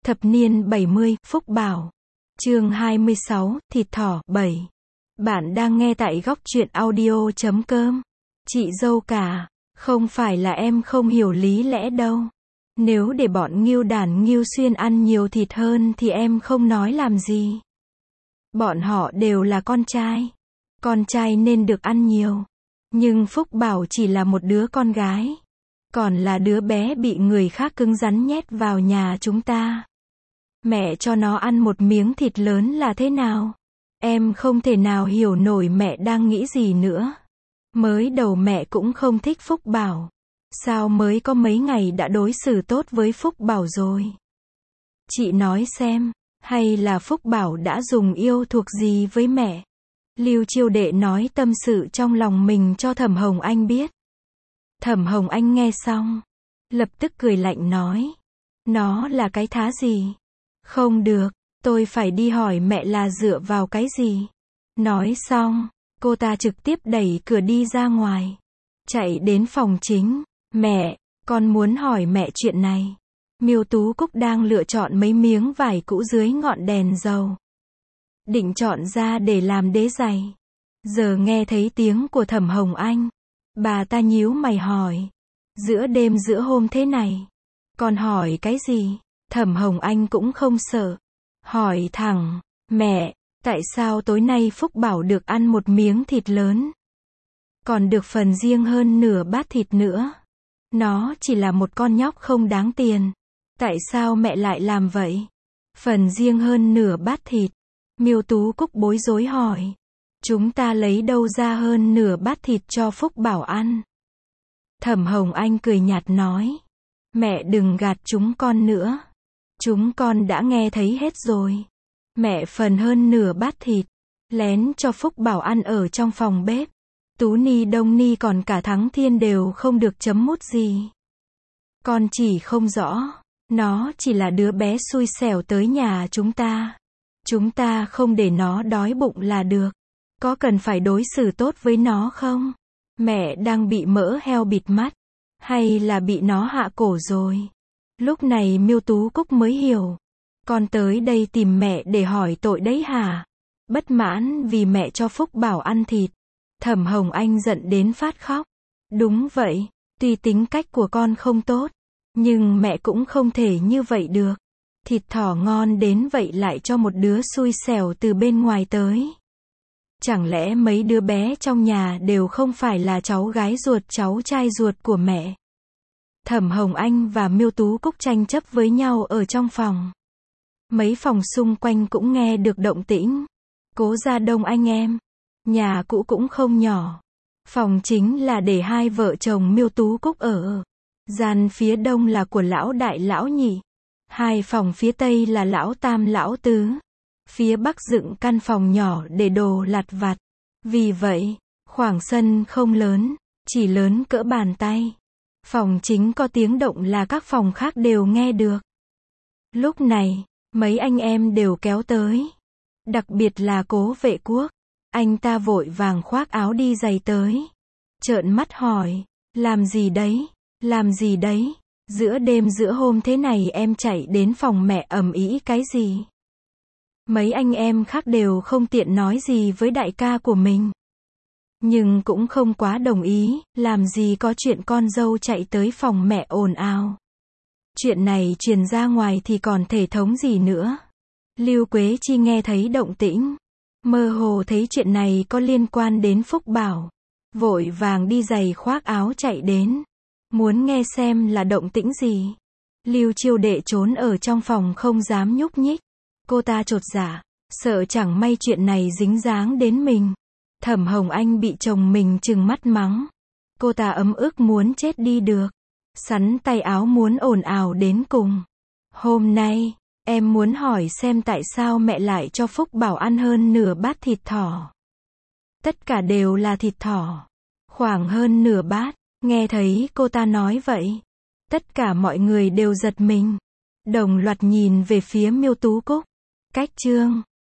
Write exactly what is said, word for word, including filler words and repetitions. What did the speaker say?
Thập niên bảy mươi, Phúc Bảo. Chương hai mươi sáu, Thịt thỏ, bảy. Bạn đang nghe tại góc truyện audio chấm com. Chị dâu cả, không phải là em không hiểu lý lẽ đâu. Nếu để bọn Ngưu Đản Ngưu Xuyên ăn nhiều thịt hơn thì em không nói làm gì. Bọn họ đều là con trai. Con trai nên được ăn nhiều. Nhưng Phúc Bảo chỉ là một đứa con gái. Còn là đứa bé bị người khác cứng rắn nhét vào nhà chúng ta. Mẹ cho nó ăn một miếng thịt lớn là thế nào? Em không thể nào hiểu nổi mẹ đang nghĩ gì nữa. Mới đầu mẹ cũng không thích Phúc Bảo. Sao mới có mấy ngày đã đối xử tốt với Phúc Bảo rồi? Chị nói xem, hay là Phúc Bảo đã dùng yêu thuộc gì với mẹ? Lưu Chiêu Đệ nói tâm sự trong lòng mình cho Thẩm Hồng Anh biết. Thẩm Hồng Anh nghe xong, lập tức cười lạnh nói. Nó là cái thá gì? Không được, tôi phải đi hỏi mẹ là dựa vào cái gì? Nói xong, cô ta trực tiếp đẩy cửa đi ra ngoài. Chạy đến phòng chính. Mẹ, con muốn hỏi mẹ chuyện này. Miêu Tú Cúc đang lựa chọn mấy miếng vải cũ dưới ngọn đèn dầu. Định chọn ra để làm đế giày. Giờ nghe thấy tiếng của Thẩm Hồng Anh. Bà ta nhíu mày hỏi. Giữa đêm giữa hôm thế này. Con hỏi cái gì? Thẩm Hồng Anh cũng không sợ. Hỏi thẳng. Mẹ, tại sao tối nay Phúc Bảo được ăn một miếng thịt lớn? Còn được phần riêng hơn nửa bát thịt nữa. Nó chỉ là một con nhóc không đáng tiền. Tại sao mẹ lại làm vậy? Phần riêng hơn nửa bát thịt. Miêu Tú Cúc bối rối hỏi. Chúng ta lấy đâu ra hơn nửa bát thịt cho Phúc Bảo ăn? Thẩm Hồng Anh cười nhạt nói. Mẹ đừng gạt chúng con nữa. Chúng con đã nghe thấy hết rồi. Mẹ phần hơn nửa bát thịt. Lén cho Phúc Bảo ăn ở trong phòng bếp. Tú Ni Đông Ni còn cả Thắng Thiên đều không được chấm mút gì. Con chỉ không rõ. Nó chỉ là đứa bé xui xẻo tới nhà chúng ta. Chúng ta không để nó đói bụng là được. Có cần phải đối xử tốt với nó không? Mẹ đang bị mỡ heo bịt mắt. Hay là bị nó hạ cổ rồi? Lúc này Miêu Tú Cúc mới hiểu. Con tới đây tìm mẹ để hỏi tội đấy hả? Bất mãn vì mẹ cho Phúc Bảo ăn thịt. Thẩm Hồng Anh giận đến phát khóc. Đúng vậy, tuy tính cách của con không tốt. Nhưng mẹ cũng không thể như vậy được. Thịt thỏ ngon đến vậy lại cho một đứa xui xẻo từ bên ngoài tới. Chẳng lẽ mấy đứa bé trong nhà đều không phải là cháu gái ruột cháu trai ruột của mẹ? Thẩm Hồng Anh và Miêu Tú Cúc tranh chấp với nhau ở trong phòng. Mấy phòng xung quanh cũng nghe được động tĩnh. Cố gia đông anh em. Nhà cũ cũng không nhỏ. Phòng chính là để hai vợ chồng Miêu Tú Cúc ở. Gian phía đông là của lão đại lão nhị. Hai phòng phía tây là lão tam lão tứ. Phía bắc dựng căn phòng nhỏ để đồ lặt vặt. Vì vậy, khoảng sân không lớn, chỉ lớn cỡ bàn tay. Phòng chính có tiếng động là các phòng khác đều nghe được. Lúc này, mấy anh em đều kéo tới. Đặc biệt là Cố Vệ Quốc. Anh ta vội vàng khoác áo đi giày tới. Trợn mắt hỏi, làm gì đấy, làm gì đấy, giữa đêm giữa hôm thế này em chạy đến phòng mẹ ầm ĩ cái gì? Mấy anh em khác đều không tiện nói gì với đại ca của mình. Nhưng cũng không quá đồng ý, làm gì có chuyện con dâu chạy tới phòng mẹ ồn ào. Chuyện này truyền ra ngoài thì còn thể thống gì nữa. Lưu Quế Chi nghe thấy động tĩnh. Mơ hồ thấy chuyện này có liên quan đến Phúc Bảo. Vội vàng đi giày khoác áo chạy đến. Muốn nghe xem là động tĩnh gì. Lưu Chiêu Đệ trốn ở trong phòng không dám nhúc nhích. Cô ta chột dạ, sợ chẳng may chuyện này dính dáng đến mình. Thẩm Hồng Anh bị chồng mình trừng mắt mắng. Cô ta ấm ức muốn chết đi được. Sắn tay áo muốn ồn ào đến cùng. Hôm nay, em muốn hỏi xem tại sao mẹ lại cho Phúc Bảo ăn hơn nửa bát thịt thỏ. Tất cả đều là thịt thỏ. Khoảng hơn nửa bát. Nghe thấy cô ta nói vậy. Tất cả mọi người đều giật mình. Đồng loạt nhìn về phía Miêu Tú Cúc. Cách chương